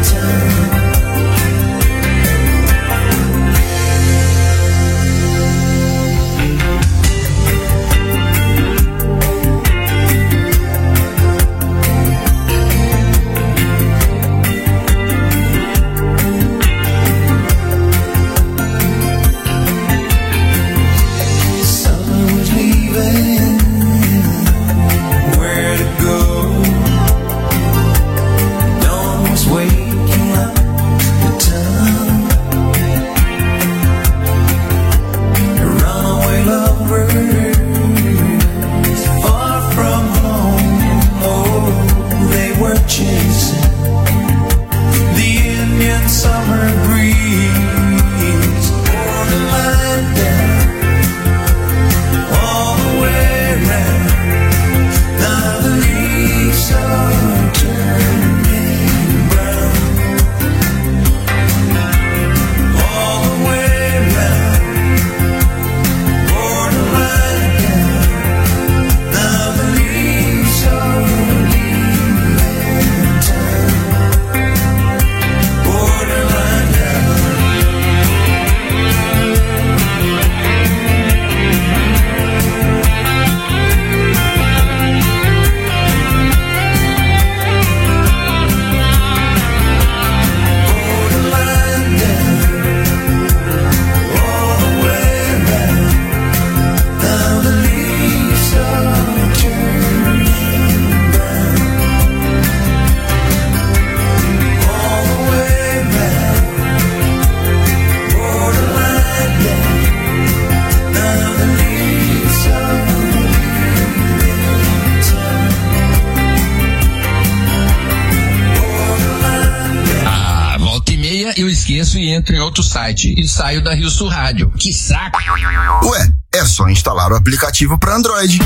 Eu esqueço e entro em outro site e saio da Rio Sul Rádio. Que saco! Ué, é só instalar o aplicativo para Android.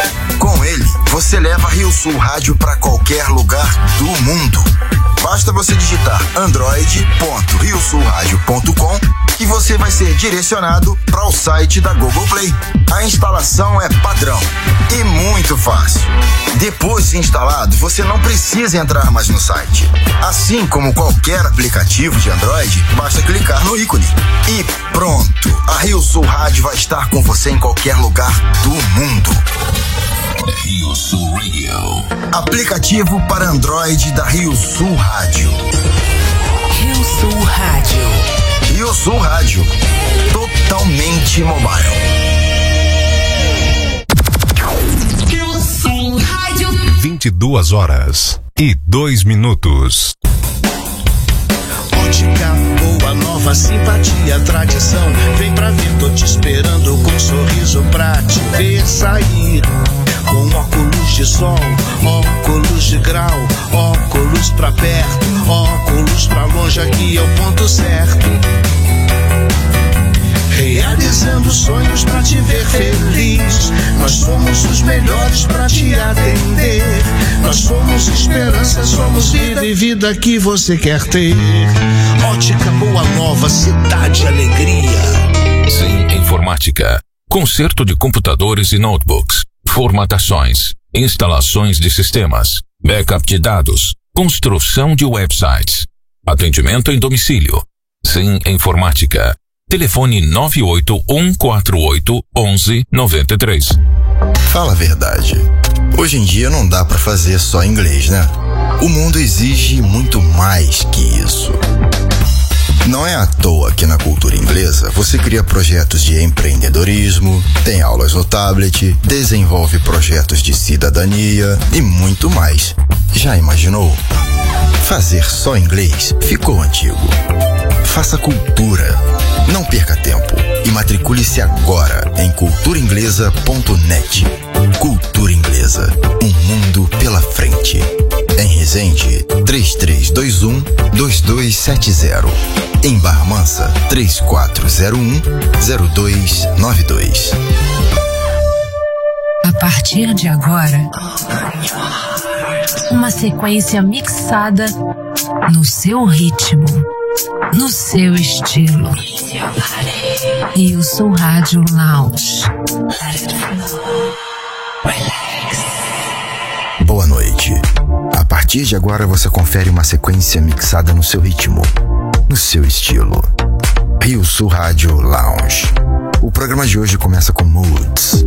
Com ele, você leva a Rio Sul Rádio para qualquer lugar do mundo. Basta você digitar android.riosulradio.com e você vai ser direcionado para o site da Google Play. A instalação é padrão e muito fácil. Depois de instalado, você não precisa entrar mais no site. Assim como qualquer aplicativo de Android, basta clicar no ícone e pronto. A Rio Sul Rádio vai estar com você em qualquer lugar do mundo. Rio Sul Radio. Aplicativo para Android da Rio Sul Rádio. Rio Sul Rádio. Rio Sul Rádio. Totalmente mobile. Rio Sul Rádio. 22h02. Ótica boa, nova, simpatia, tradição. Vem pra ver, tô te esperando com um sorriso pra te ver sair. Com óculos de sol, óculos de grau, óculos pra perto, óculos pra longe, aqui é o ponto certo. Realizando sonhos pra te ver feliz. Nós somos os melhores pra te atender. Nós somos esperança, somos vida e vida que você quer ter. Ótica Boa Nova, cidade alegria. Sim Informática. Conserto de computadores e notebooks. Formatações. Instalações de sistemas. Backup de dados. Construção de websites. Atendimento em domicílio. Sim Informática. Telefone 981481193. Fala a verdade. Hoje em dia não dá pra fazer só inglês, né? O mundo exige muito mais que isso. Não é à toa que na cultura inglesa você cria projetos de empreendedorismo, tem aulas no tablet, desenvolve projetos de cidadania e muito mais. Já imaginou? Fazer só inglês ficou antigo. Faça cultura. Não perca tempo e matricule-se agora em culturainglesa.net. Cultura Inglesa, um mundo pela frente. Em Resende, 3321-2270. Em Barra Mansa, 3401-0292. A partir de agora, uma sequência mixada no seu ritmo, no seu estilo. Rio Sul Rádio Lounge. Boa noite. A partir de agora você confere uma sequência mixada no seu ritmo, no seu estilo. Rio Sul Rádio Lounge. O programa de hoje começa com Moods.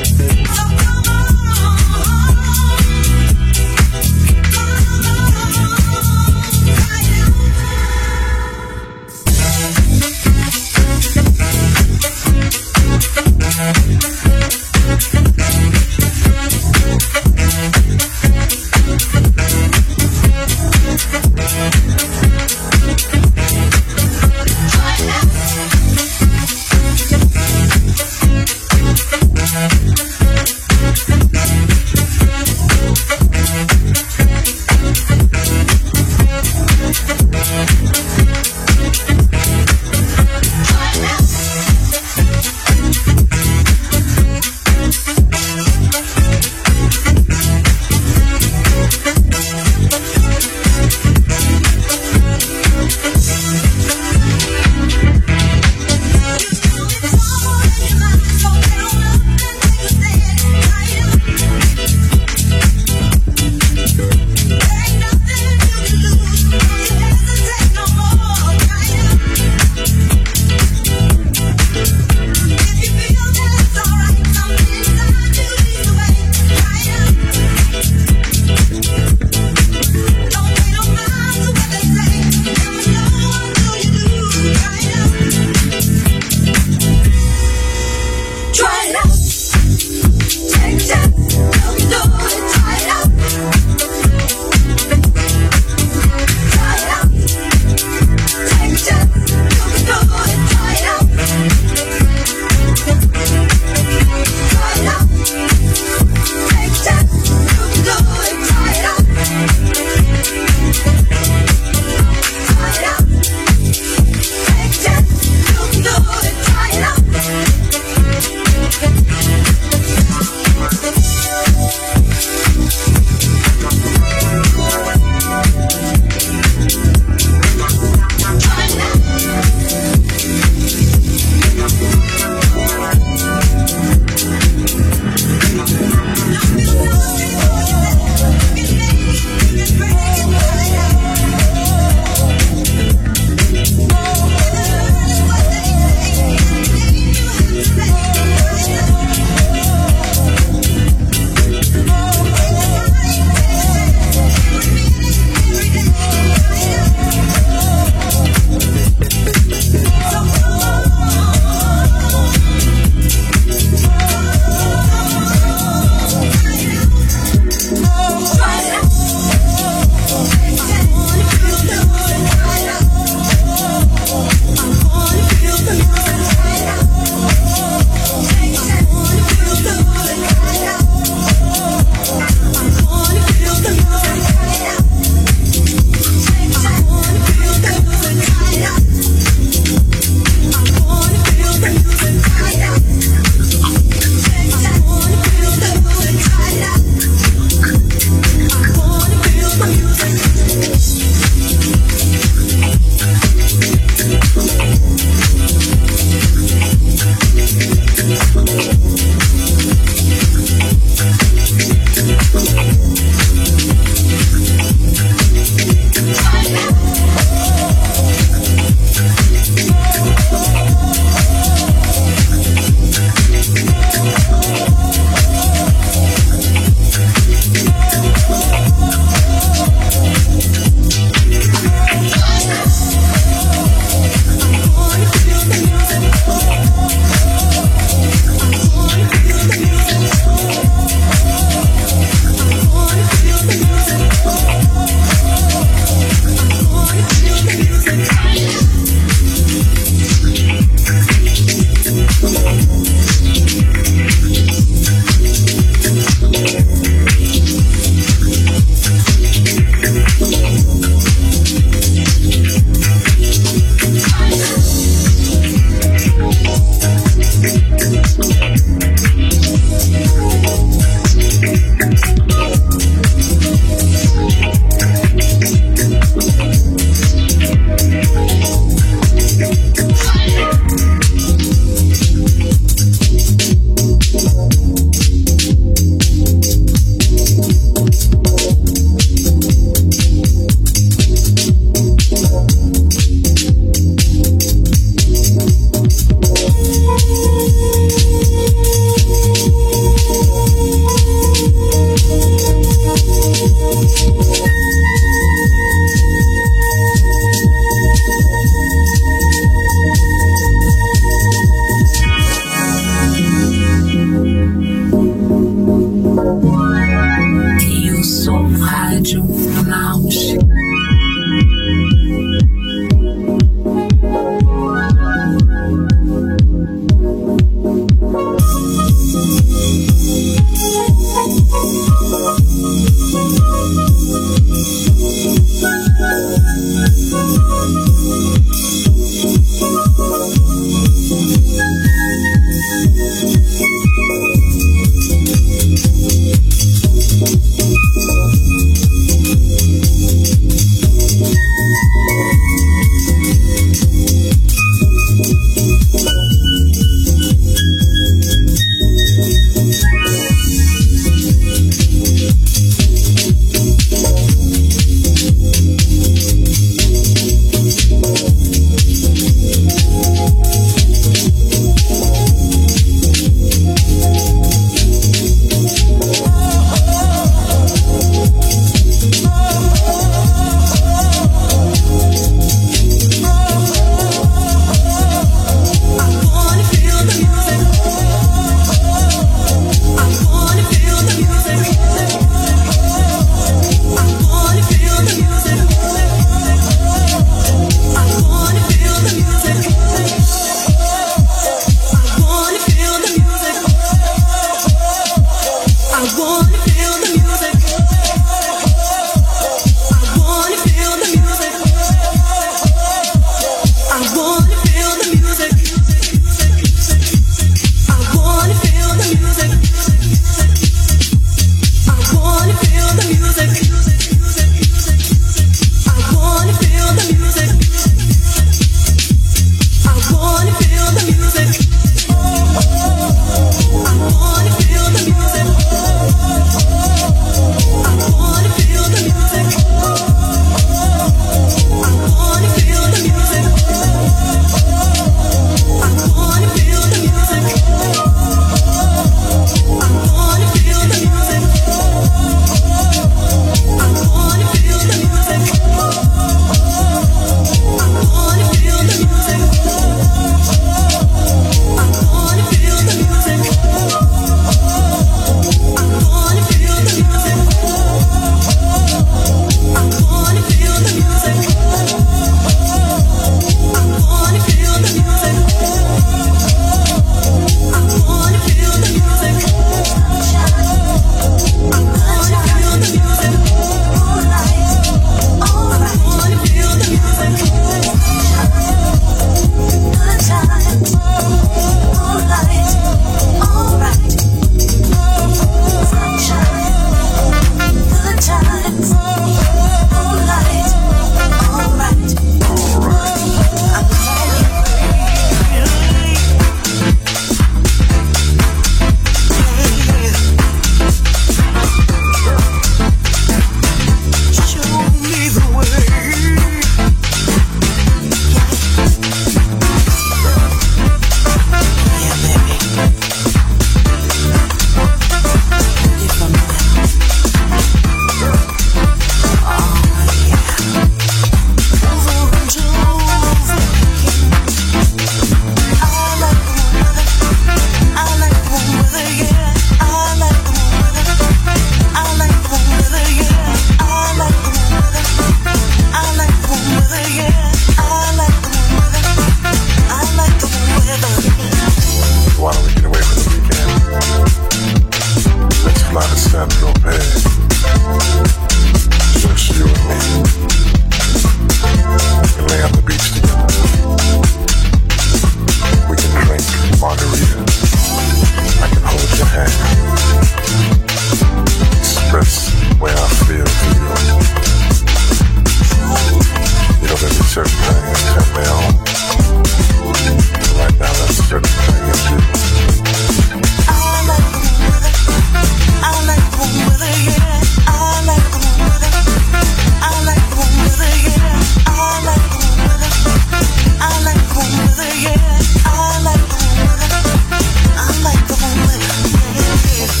certain thing and turn me on. Right now, that's a certain thing and do. I like the one with it. I like the one with it, yeah. I like the one with it. I like the one with it, yeah. I like the one with it. I like the one with it, yeah. I like the one with it. I like the one with it, yeah.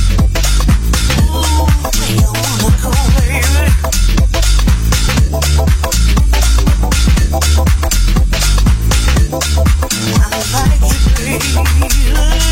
Ooh, where you wanna go, baby? I like it, baby.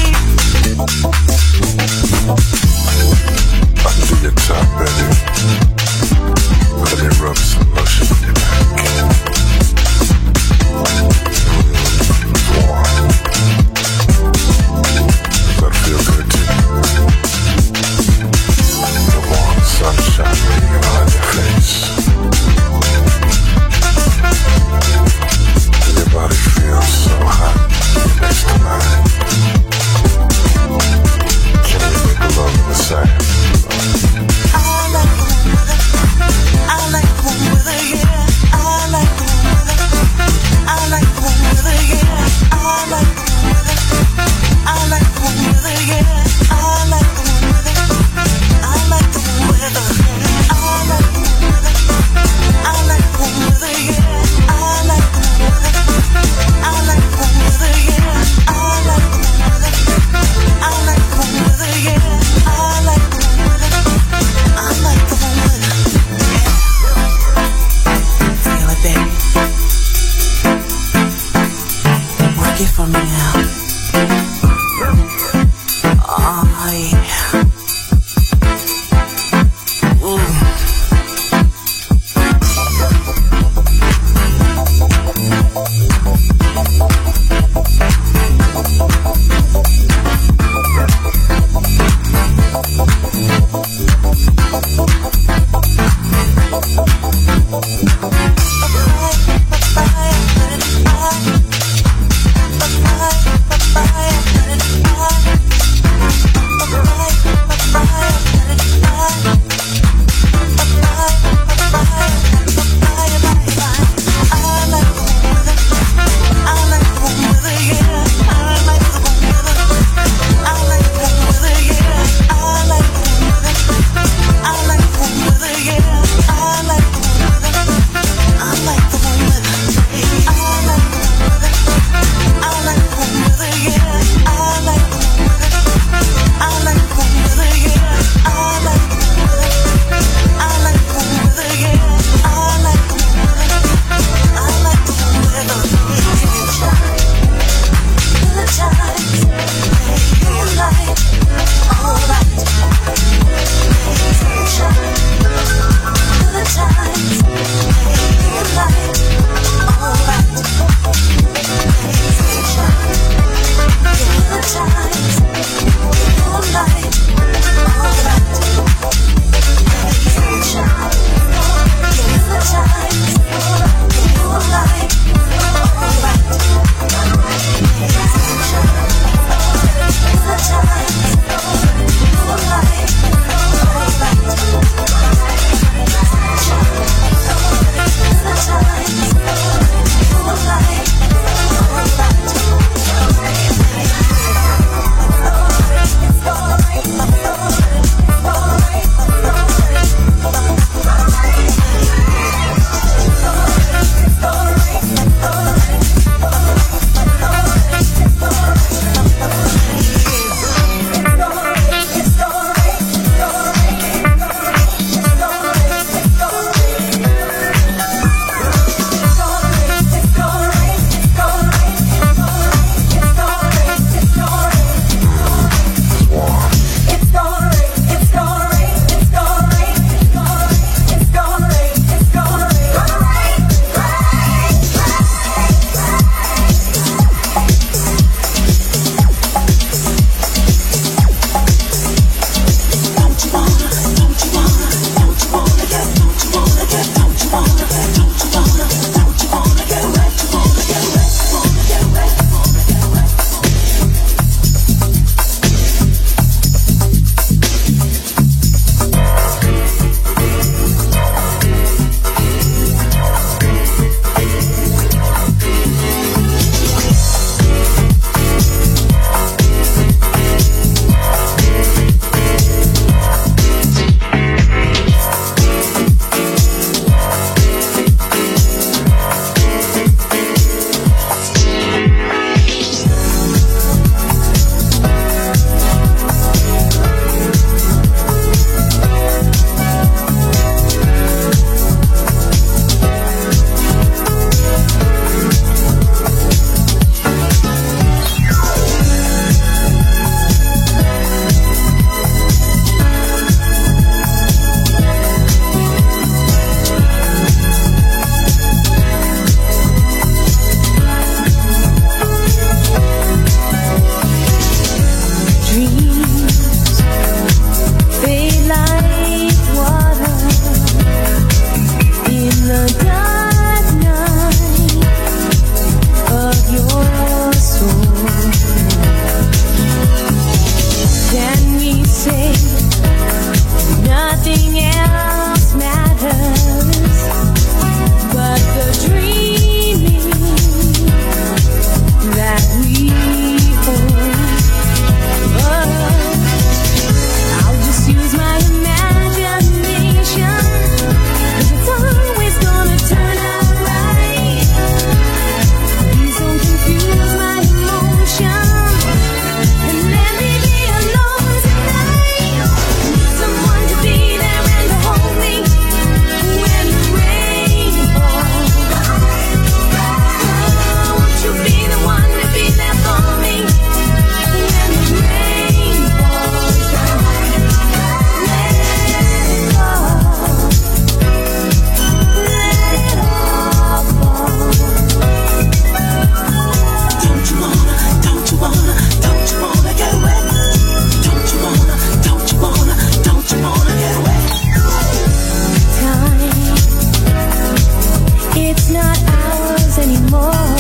anymore.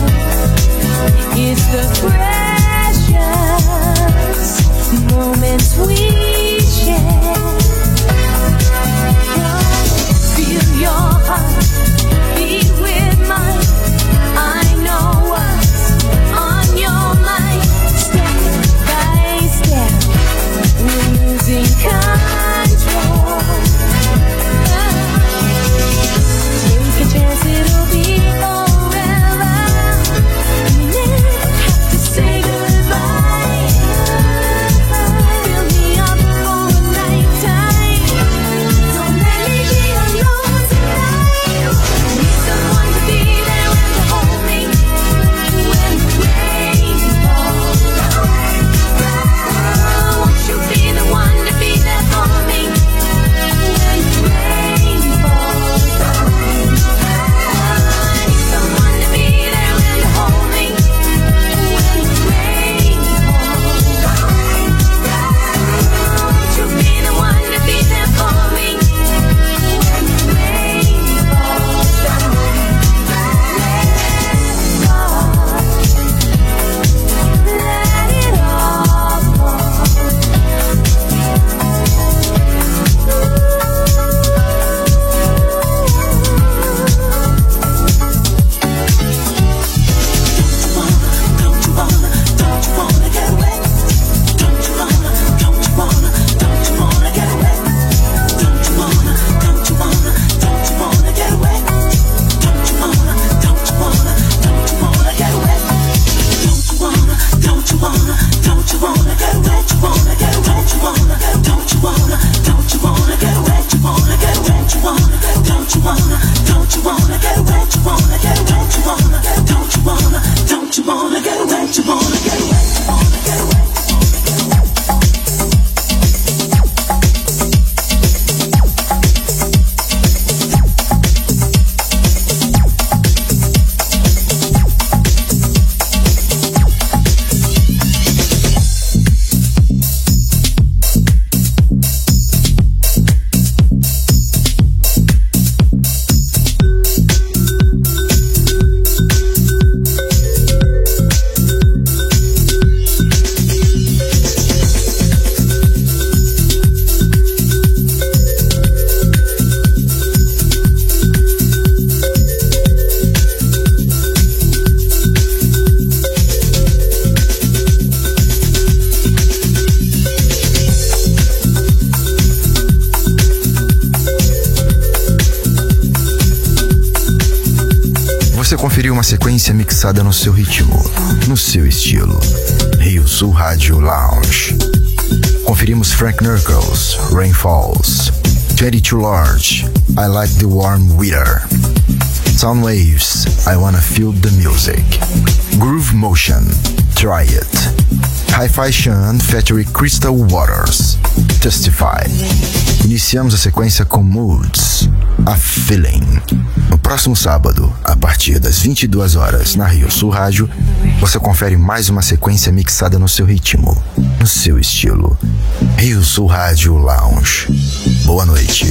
It's the precious moments we share. Feel your heart beat with mine. I know what's on your mind. Step by step, we're losing control. Take a chance, it'll be forever. We never have to say goodbye. Fill me up for a lifetime. Don't let me be alone tonight. I need someone to be there and to hold me when the rain falls. Won't you be the one to be there for me when the rain falls? I need someone to be there and to hold me when the rain falls. Won't you be the one to be there for me when the rain falls? Let it all fall. Você conferiu uma sequência mixada no seu ritmo, no seu estilo. Rio Sul Rádio Lounge. Conferimos Frank Knuckles, Rain Falls, 22 Large, I Like the Warm Weather, Soundwaves, I Wanna Feel the Music, Groove Motion, Try It, Hi-Fi Sean featuring Crystal Waters, Testify. Iniciamos a sequência com Moods, A Feeling. No próximo sábado, a partir das 22 horas, na Rio Sul Rádio, você confere mais uma sequência mixada no seu ritmo, no seu estilo. Rio Sul Rádio Lounge. Boa noite.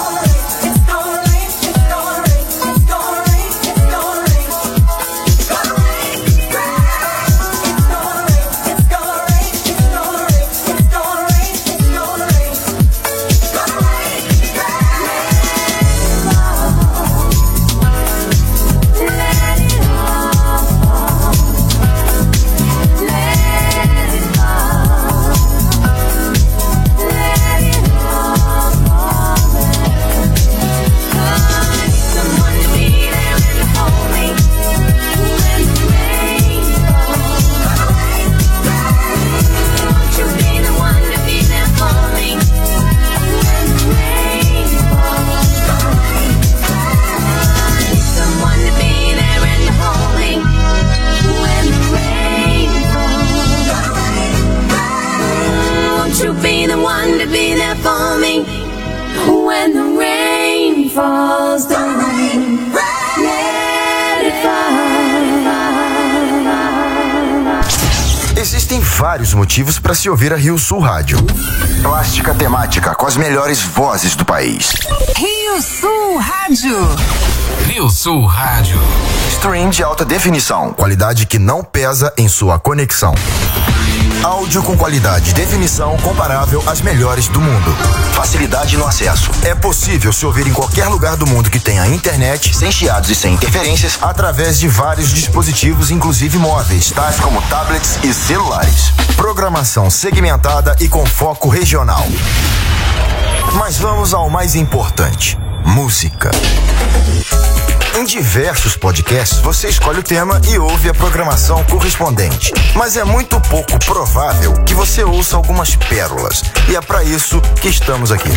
Existem vários motivos para se ouvir a Rio Sul Rádio. Plástica temática com as melhores vozes do país. Rio Sul Rádio. Rio Sul Rádio. stream de alta definição, qualidade que não pesa em sua conexão. Áudio com qualidade e definição comparável às melhores do mundo. Facilidade no acesso. É possível se ouvir em qualquer lugar do mundo que tenha internet, sem chiados e sem interferências, através de vários dispositivos, inclusive móveis, tais como tablets e celulares. Programação segmentada e com foco regional. Mas vamos ao mais importante: música. Em diversos podcasts, você escolhe o tema e ouve a programação correspondente. Mas é muito pouco provável que você ouça algumas pérolas. E é para isso que estamos aqui.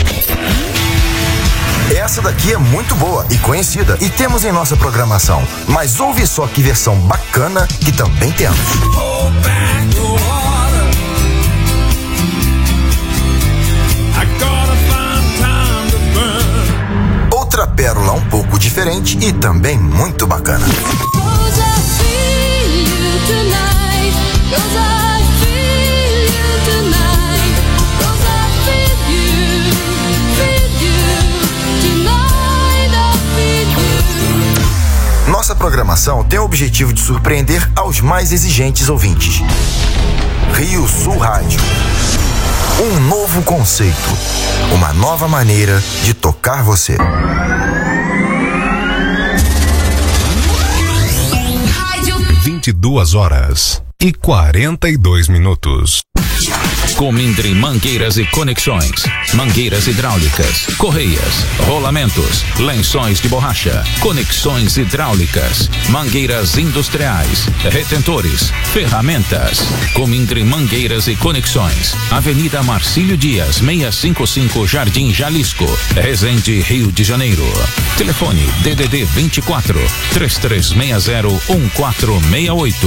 Essa daqui é muito boa e conhecida e temos em nossa programação. Mas ouve só que versão bacana que também temos. Outra pérola um pouco diferente e também muito bacana. Nossa programação tem o objetivo de surpreender aos mais exigentes ouvintes. Rio Sul Rádio. Um novo conceito, uma nova maneira de tocar você. 22h42. Comindre Mangueiras e Conexões, mangueiras hidráulicas, correias, rolamentos, lençóis de borracha, conexões hidráulicas, mangueiras industriais, retentores, ferramentas. Comindre Mangueiras e Conexões, Avenida Marcílio Dias, 655 Jardim Jalisco, Resende, Rio de Janeiro. Telefone DDD 24 3360 1468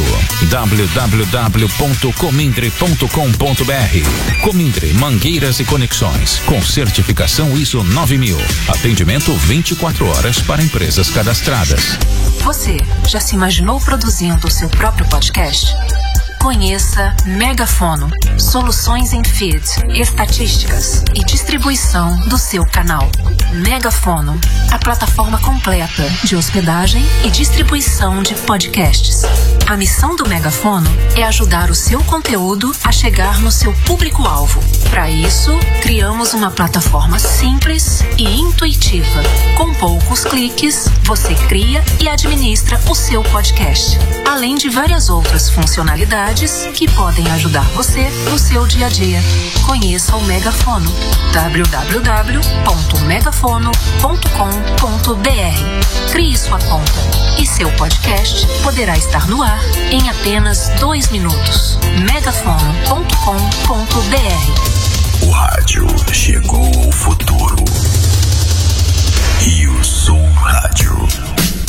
www.comindre.com.br. Comindre Mangueiras e Conexões, com certificação ISO 9000. Atendimento 24 horas para empresas cadastradas. Você já se imaginou produzindo o seu próprio podcast? Conheça Megafono, soluções em feed, estatísticas e distribuição do seu canal. Megafono, a plataforma completa de hospedagem e distribuição de podcasts. A missão do Megafono é ajudar o seu conteúdo a chegar no seu público-alvo. Para isso, criamos uma plataforma simples e intuitiva. Com poucos cliques, você cria e administra o seu podcast, além de várias outras funcionalidades que podem ajudar você no seu dia a dia. Conheça o Megafono. www.megafono.com.br. Crie sua conta e seu podcast poderá estar no ar em apenas 2 minutos. megafono.com.br. O rádio chegou ao futuro. Rio Sul Rádio.